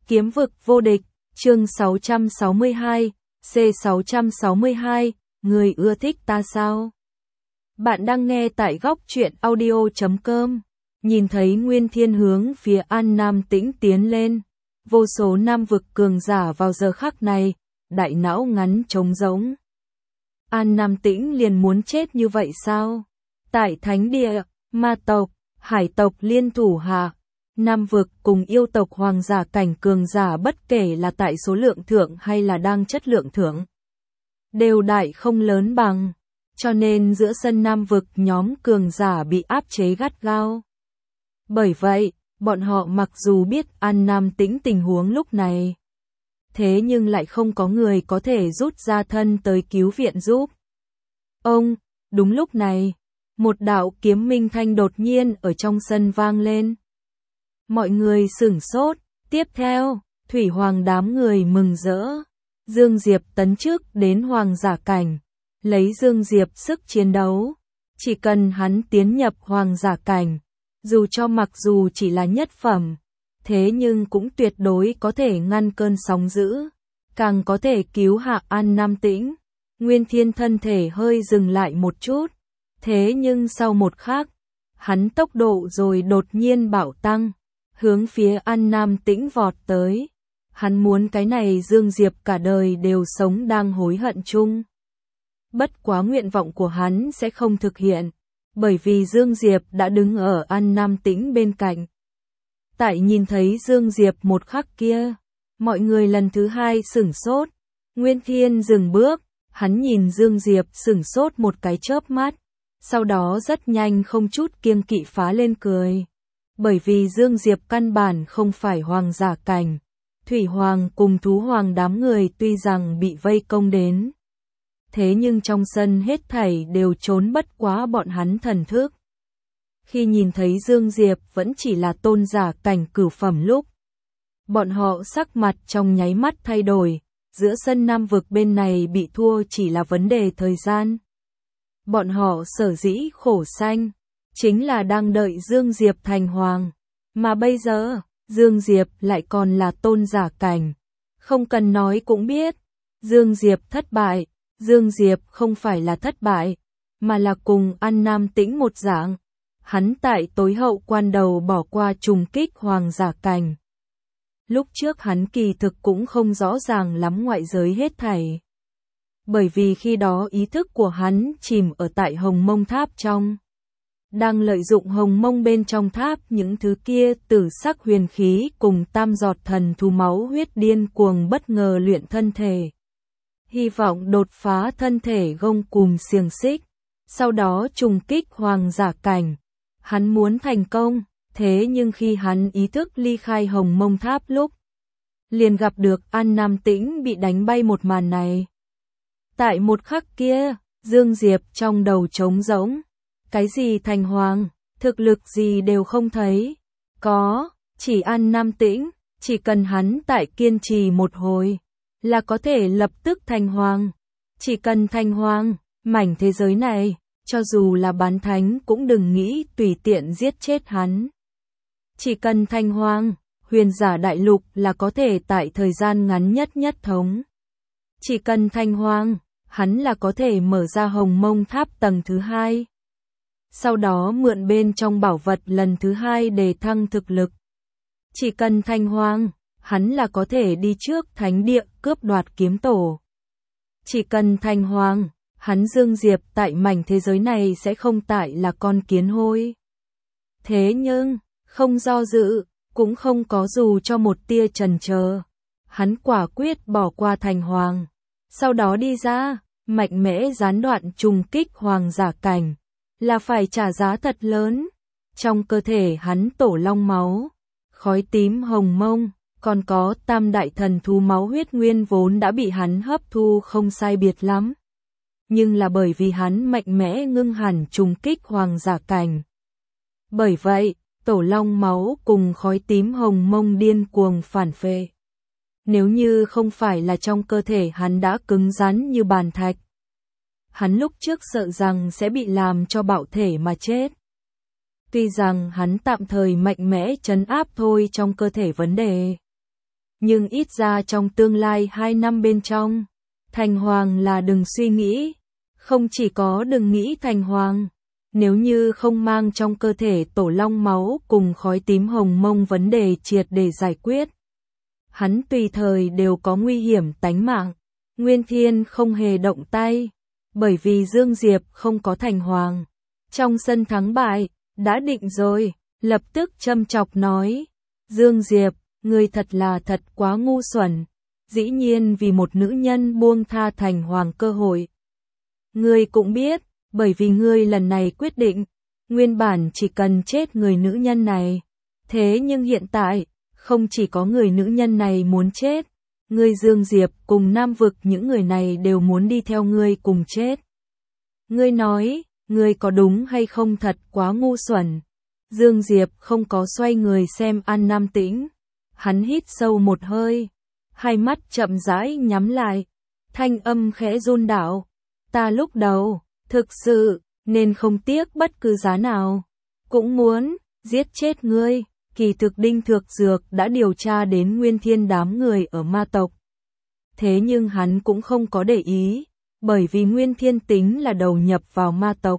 Kiếm vực vô địch, chương 662, C662, người ưa thích ta sao? Bạn đang nghe tại góc truyện audio.com. Nhìn thấy Nguyên Thiên hướng phía An Nam Tĩnh tiến lên, vô số nam vực cường giả vào giờ khắc này, đại não ngắn trống rỗng. An Nam Tĩnh liền muốn chết như vậy sao? Tại thánh địa, ma tộc, hải tộc liên thủ hạ, nam vực cùng yêu tộc hoàng giả cảnh cường giả bất kể là tại số lượng thượng hay là đang chất lượng thượng, đều đại không lớn bằng, cho nên giữa sân nam vực nhóm cường giả bị áp chế gắt gao. Bởi vậy, bọn họ mặc dù biết An Nam Tĩnh tình huống lúc này, thế nhưng lại không có người có thể rút ra thân tới cứu viện giúp. Đúng lúc này, một đạo kiếm minh thanh đột nhiên ở trong sân vang lên. Mọi người sửng sốt, tiếp theo, Thủy Hoàng đám người mừng rỡ. Dương Diệp tấn chức đến hoàng giả cảnh, lấy Dương Diệp sức chiến đấu, chỉ cần hắn tiến nhập hoàng giả cảnh, dù mặc dù chỉ là nhất phẩm, thế nhưng cũng tuyệt đối có thể ngăn cơn sóng dữ, càng có thể cứu hạ An Nam Tĩnh. Nguyên Thiên thân thể hơi dừng lại một chút, thế nhưng sau một khắc, hắn tốc độ rồi đột nhiên bạo tăng, hướng phía An Nam Tĩnh vọt tới. Hắn muốn cái này Dương Diệp cả đời đều sống đang hối hận chung. Bất quá nguyện vọng của hắn sẽ không thực hiện, bởi vì Dương Diệp đã đứng ở An Nam Tĩnh bên cạnh. Tại nhìn thấy Dương Diệp một khắc kia, mọi người lần thứ hai sửng sốt. Nguyên Thiên dừng bước, hắn nhìn Dương Diệp sửng sốt một cái chớp mắt, sau đó rất nhanh không chút kiêng kỵ phá lên cười. Bởi vì Dương Diệp căn bản không phải hoàng giả cảnh, Thủy Hoàng cùng Thú Hoàng đám người tuy rằng bị vây công đến, thế nhưng trong sân hết thảy đều trốn bất quá bọn hắn thần thức. Khi nhìn thấy Dương Diệp vẫn chỉ là tôn giả cảnh cửu phẩm lúc, bọn họ sắc mặt trong nháy mắt thay đổi, giữa sân nam vực bên này bị thua chỉ là vấn đề thời gian. Bọn họ sở dĩ khổ sanh, chính là đang đợi Dương Diệp thành hoàng, mà bây giờ, Dương Diệp lại còn là tôn giả cảnh. Không cần nói cũng biết, Dương Diệp thất bại. Dương Diệp không phải là thất bại, mà là cùng An Nam Tĩnh một dạng. Hắn tại tối hậu quan đầu bỏ qua trùng kích hoàng giả cảnh. Lúc trước hắn kỳ thực cũng không rõ ràng lắm ngoại giới hết thảy. Bởi vì khi đó ý thức của hắn chìm ở tại Hồng Mông Tháp trong. Đang lợi dụng Hồng Mông bên trong tháp những thứ kia tử sắc huyền khí cùng tam giọt thần thú máu huyết điên cuồng bất ngờ luyện thân thể. Hy vọng đột phá thân thể gông cùm xiềng xích, sau đó trùng kích hoàng giả cảnh. Hắn muốn thành công, thế nhưng khi hắn ý thức ly khai Hồng Mông Tháp lúc, liền gặp được An Nam Tĩnh bị đánh bay một màn này. Tại một khắc kia, Dương Diệp trong đầu trống rỗng. Cái gì thành hoàng, thực lực gì đều không thấy. Có, chỉ An Nam Tĩnh, chỉ cần hắn tại kiên trì một hồi, là có thể lập tức thành hoàng. Chỉ cần thành hoàng, mảnh thế giới này, cho dù là bán thánh cũng đừng nghĩ tùy tiện giết chết hắn. Chỉ cần thành hoàng, huyền giả đại lục là có thể tại thời gian ngắn nhất thống. Chỉ cần thành hoàng, hắn là có thể mở ra Hồng Mông Tháp tầng thứ 2. Sau đó mượn bên trong bảo vật lần thứ 2 để thăng thực lực. Chỉ cần thành hoàng, hắn là có thể đi trước thánh địa cướp đoạt kiếm tổ. Chỉ cần thành hoàng, hắn Dương Diệp tại mảnh thế giới này sẽ không tại là con kiến hôi. Thế nhưng, không do dự, cũng không có dù cho một tia chần chờ. Hắn quả quyết bỏ qua thành hoàng. Sau đó đi ra, mạnh mẽ gián đoạn trùng kích hoàng giả cảnh. Là phải trả giá thật lớn. Trong cơ thể hắn tổ long máu, khói tím hồng mông, còn có tam đại thần thú máu huyết nguyên vốn đã bị hắn hấp thu không sai biệt lắm. Nhưng là bởi vì hắn mạnh mẽ ngưng hẳn trùng kích hoàng giả cảnh. Bởi vậy, tổ long máu cùng khói tím hồng mông điên cuồng phản phệ. Nếu như không phải là trong cơ thể hắn đã cứng rắn như bàn thạch, hắn lúc trước sợ rằng sẽ bị làm cho bạo thể mà chết. Tuy rằng hắn tạm thời mạnh mẽ trấn áp thôi trong cơ thể vấn đề, nhưng ít ra trong tương lai 2 năm bên trong, thành hoàng là đừng suy nghĩ, không chỉ có đừng nghĩ thành hoàng. Nếu như không mang trong cơ thể tổ long máu cùng khói tím hồng mông vấn đề triệt để giải quyết, hắn tùy thời đều có nguy hiểm tánh mạng. Nguyên Thiên không hề động tay, bởi vì Dương Diệp không có thành hoàng. Trong sân thắng bại, đã định rồi, lập tức châm chọc nói, Dương Diệp, ngươi thật quá ngu xuẩn, dĩ nhiên vì một nữ nhân buông tha thành hoàng cơ hội. Ngươi cũng biết, bởi vì ngươi lần này quyết định, nguyên bản chỉ cần chết người nữ nhân này. Thế nhưng hiện tại, không chỉ có người nữ nhân này muốn chết, ngươi Dương Diệp cùng Nam Vực những người này đều muốn đi theo ngươi cùng chết. Ngươi nói, ngươi có đúng hay không thật quá ngu xuẩn. Dương Diệp không có xoay người xem An Nam Tĩnh. Hắn hít sâu một hơi, hai mắt chậm rãi nhắm lại, thanh âm khẽ run đảo. Ta lúc đầu, thực sự, nên không tiếc bất cứ giá nào, cũng muốn giết chết ngươi. Kỳ thực Đinh Thược Dược đã điều tra đến Nguyên Thiên đám người ở ma tộc. Thế nhưng hắn cũng không có để ý, bởi vì Nguyên Thiên tính là đầu nhập vào ma tộc.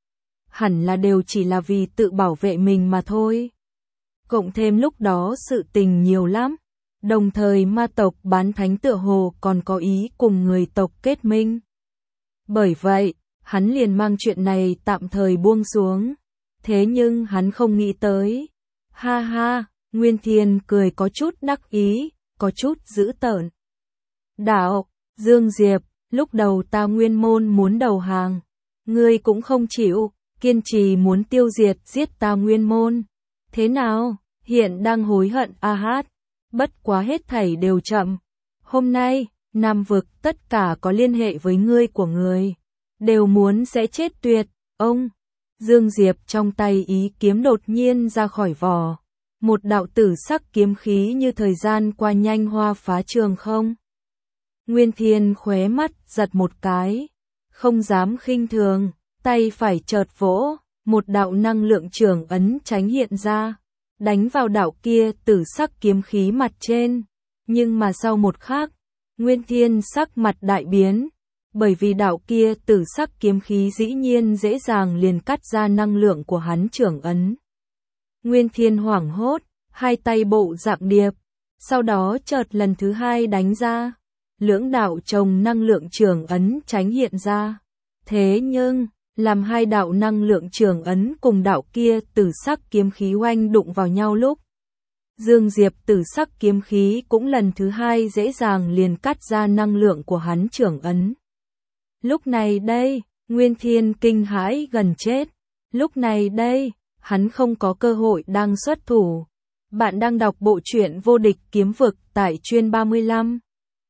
Hẳn là đều chỉ là vì tự bảo vệ mình mà thôi. Cộng thêm lúc đó sự tình nhiều lắm, đồng thời ma tộc bán thánh tựa hồ còn có ý cùng người tộc kết minh. Bởi vậy, hắn liền mang chuyện này tạm thời buông xuống. Thế nhưng hắn không nghĩ tới. Ha ha, Nguyên Thiên cười có chút đắc ý, có chút dữ tợn. Đạo, Dương Diệp, lúc đầu ta Nguyên môn muốn đầu hàng, ngươi cũng không chịu, kiên trì muốn tiêu diệt giết ta Nguyên môn. Thế nào, hiện đang hối hận hát, bất quá hết thảy đều chậm. Hôm nay, Nam Vực tất cả có liên hệ với ngươi của người, đều muốn sẽ chết tuyệt, ông. Dương Diệp trong tay ý kiếm đột nhiên ra khỏi vỏ. Một đạo tử sắc kiếm khí như thời gian qua nhanh hoa phá trường không. Nguyên Thiên khóe mắt giật một cái, không dám khinh thường, tay phải chợt vỗ, một đạo năng lượng trường ấn tránh hiện ra, đánh vào đạo kia tử sắc kiếm khí mặt trên. Nhưng mà sau một khắc, Nguyên Thiên sắc mặt đại biến, bởi vì đạo kia tử sắc kiếm khí dĩ nhiên dễ dàng liền cắt ra năng lượng của hắn trưởng ấn. Nguyên Thiên hoảng hốt, hai tay bộ dạng điệp, sau đó chợt lần thứ hai đánh ra, lưỡng đạo chồng năng lượng trường ấn tránh hiện ra. Thế nhưng, làm hai đạo năng lượng trường ấn cùng đạo kia tử sắc kiếm khí oanh đụng vào nhau lúc, Dương Diệp tử sắc kiếm khí cũng lần thứ hai dễ dàng liền cắt ra năng lượng của hắn trưởng ấn. Lúc này đây, Nguyên Thiên kinh hãi gần chết. Lúc này đây, hắn không có cơ hội đang xuất thủ. Bạn đang đọc bộ truyện Vô Địch Kiếm Vực tại chuyên 35.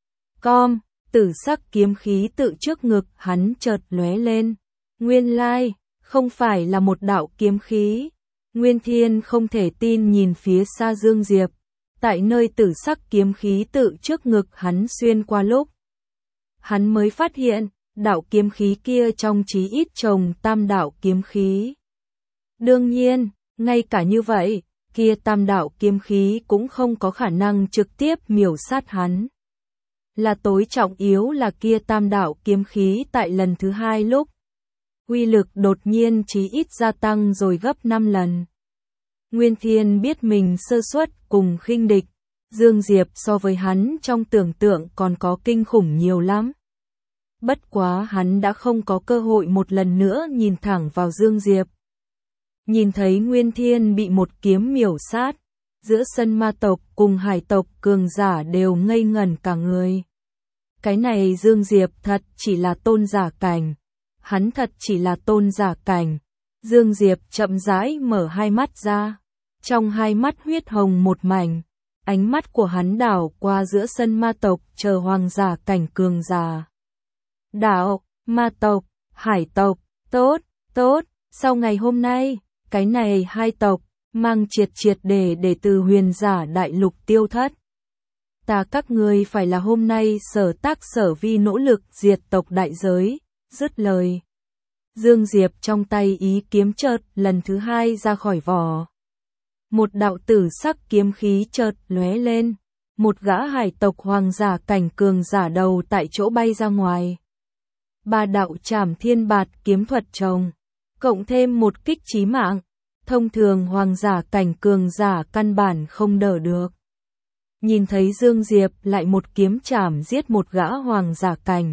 Tử sắc kiếm khí tự trước ngực hắn chợt lóe lên. Nguyên lai, không phải là một đạo kiếm khí. Nguyên Thiên không thể tin nhìn phía xa Dương Diệp. Tại nơi tử sắc kiếm khí tự trước ngực hắn xuyên qua lúc, hắn mới phát hiện, đạo kiếm khí kia trong chí ít chồng tam đạo kiếm khí. Đương nhiên, ngay cả như vậy, kia tam đạo kiếm khí cũng không có khả năng trực tiếp miểu sát hắn. Là tối trọng yếu là kia tam đạo kiếm khí tại lần thứ hai lúc, uy lực đột nhiên chí ít gia tăng rồi gấp 5 lần. Nguyên Thiên biết mình sơ suất cùng khinh địch, Dương Diệp so với hắn trong tưởng tượng còn có kinh khủng nhiều lắm. Bất quá hắn đã không có cơ hội một lần nữa nhìn thẳng vào Dương Diệp. Nhìn thấy Nguyên Thiên bị một kiếm miểu sát, giữa sân ma tộc cùng hải tộc cường giả đều ngây ngẩn cả người. Cái này Dương Diệp thật chỉ là tôn giả cảnh. Hắn thật chỉ là tôn giả cảnh. Dương Diệp chậm rãi mở hai mắt ra. Trong hai mắt huyết hồng một mảnh. Ánh mắt của hắn đảo qua giữa sân ma tộc chờ hoàng giả cảnh cường giả. Đạo, ma tộc, hải tộc, tốt, sau ngày hôm nay, cái này hai tộc, mang triệt để từ huyền giả đại lục tiêu thất. Ta các ngươi phải là hôm nay sở tác sở vi nỗ lực diệt tộc đại giới, dứt lời. Dương Diệp trong tay ý kiếm chợt lần thứ hai ra khỏi vỏ. Một đạo tử sắc kiếm khí chợt lóe lên, một gã hải tộc hoàng giả cảnh cường giả đầu tại chỗ bay ra ngoài. Ba đạo trảm thiên bạt kiếm thuật chồng, cộng thêm một kích chí mạng, thông thường hoàng giả cảnh cường giả căn bản không đỡ được. Nhìn thấy Dương Diệp lại một kiếm chảm giết một gã hoàng giả cảnh.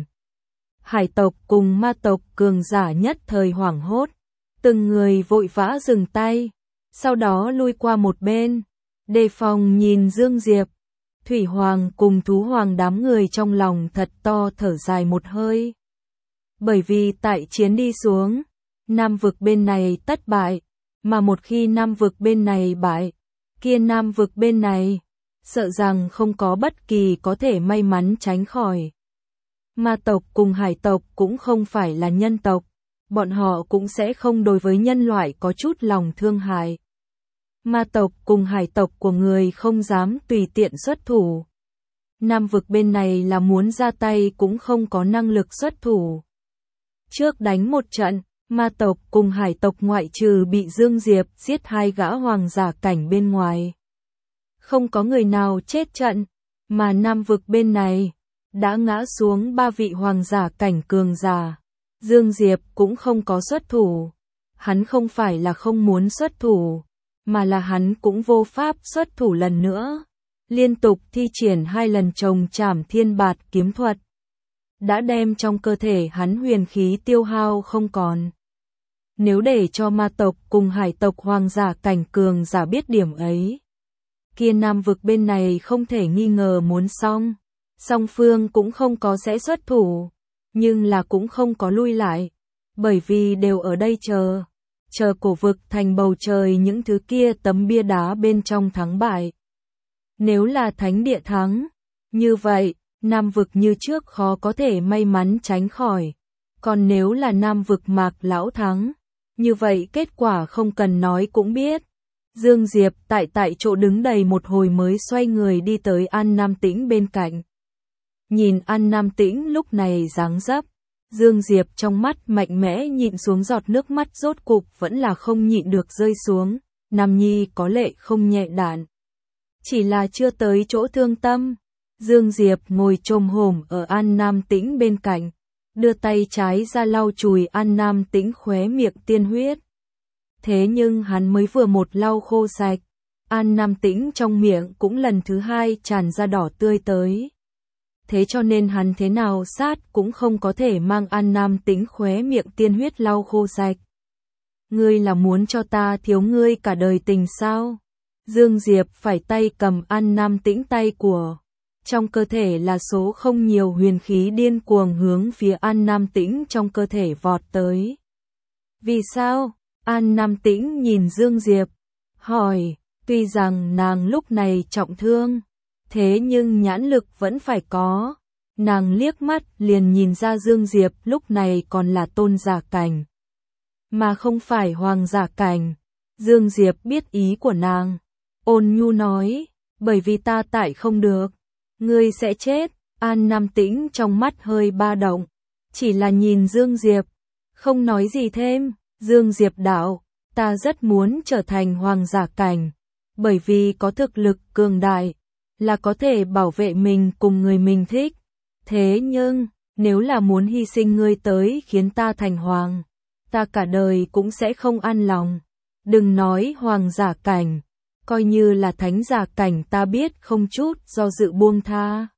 Hải tộc cùng ma tộc cường giả nhất thời hoảng hốt, từng người vội vã dừng tay, sau đó lui qua một bên, đề phòng nhìn Dương Diệp. Thủy Hoàng cùng Thú Hoàng đám người trong lòng thật to thở dài một hơi. Bởi vì tại chiến đi xuống, Nam vực bên này tất bại, mà một khi Nam vực bên này bại, kia Nam vực bên này, sợ rằng không có bất kỳ có thể may mắn tránh khỏi. Ma tộc cùng hải tộc cũng không phải là nhân tộc, bọn họ cũng sẽ không đối với nhân loại có chút lòng thương hại. Ma tộc cùng hải tộc của người không dám tùy tiện xuất thủ. Nam vực bên này là muốn ra tay cũng không có năng lực xuất thủ. Trước đánh một trận, ma tộc cùng hải tộc ngoại trừ bị Dương Diệp giết hai gã hoàng giả cảnh bên ngoài. Không có người nào chết trận, mà Nam vực bên này đã ngã xuống 3 vị hoàng giả cảnh cường giả. Dương Diệp cũng không có xuất thủ. Hắn không phải là không muốn xuất thủ, mà là hắn cũng vô pháp xuất thủ lần nữa. Liên tục thi triển 2 lần chồng trảm thiên bạt kiếm thuật, đã đem trong cơ thể hắn huyền khí tiêu hao không còn. Nếu để cho ma tộc cùng hải tộc hoàng giả cảnh cường giả biết điểm ấy, kia Nam vực bên này không thể nghi ngờ muốn xong. Song phương cũng không có sẽ xuất thủ, nhưng là cũng không có lui lại, bởi vì đều ở đây chờ cổ vực thành bầu trời những thứ kia tấm bia đá bên trong thắng bại. Nếu là thánh địa thắng, như vậy, Nam vực như trước khó có thể may mắn tránh khỏi. Còn nếu là Nam vực Mạc lão thắng, như vậy kết quả không cần nói cũng biết. Dương Diệp tại chỗ đứng đầy một hồi mới xoay người đi tới An Nam Tĩnh bên cạnh. Nhìn An Nam Tĩnh lúc này dáng dấp, Dương Diệp trong mắt mạnh mẽ nhịn xuống giọt nước mắt rốt cục vẫn là không nhịn được rơi xuống. Nam Nhi có lệ không nhẹ đạn, chỉ là chưa tới chỗ thương tâm. Dương Diệp ngồi chồm hổm ở An Nam Tĩnh bên cạnh, đưa tay trái ra lau chùi An Nam Tĩnh khóe miệng tiên huyết. Thế nhưng hắn mới vừa một lau khô sạch, An Nam Tĩnh trong miệng cũng lần thứ hai tràn ra đỏ tươi tới. Thế cho nên hắn thế nào sát cũng không có thể mang An Nam Tĩnh khóe miệng tiên huyết lau khô sạch. Ngươi là muốn cho ta thiếu ngươi cả đời tình sao? Dương Diệp phải tay cầm An Nam Tĩnh tay của. Trong cơ thể là số không nhiều huyền khí điên cuồng hướng phía An Nam Tĩnh trong cơ thể vọt tới. Vì sao? An Nam Tĩnh nhìn Dương Diệp, hỏi, tuy rằng nàng lúc này trọng thương, thế nhưng nhãn lực vẫn phải có. Nàng liếc mắt liền nhìn ra Dương Diệp lúc này còn là tôn giả cảnh, mà không phải hoàng giả cảnh. Dương Diệp biết ý của nàng, ôn nhu nói, bởi vì ta tại không được, ngươi sẽ chết. An Nam Tĩnh trong mắt hơi ba động, chỉ là nhìn Dương Diệp, không nói gì thêm. Dương Diệp đạo, ta rất muốn trở thành hoàng giả cảnh, bởi vì có thực lực cường đại, là có thể bảo vệ mình cùng người mình thích. Thế nhưng, nếu là muốn hy sinh ngươi tới khiến ta thành hoàng, ta cả đời cũng sẽ không an lòng. Đừng nói hoàng giả cảnh, coi như là thánh giả cảnh ta biết không chút do dự buông tha.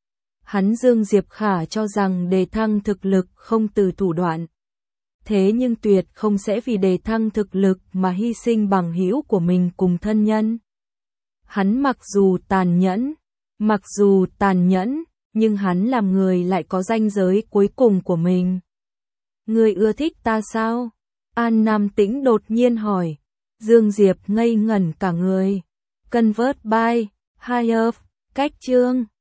Hắn Dương Diệp Khả cho rằng đề thăng thực lực không từ thủ đoạn. Thế nhưng tuyệt không sẽ vì đề thăng thực lực mà hy sinh bằng hữu của mình cùng thân nhân. Hắn mặc dù tàn nhẫn, nhưng hắn làm người lại có ranh giới cuối cùng của mình. Ngươi ưa thích ta sao? An Nam Tĩnh đột nhiên hỏi. Dương Diệp ngây ngẩn cả người. Convert by Higher, cách chương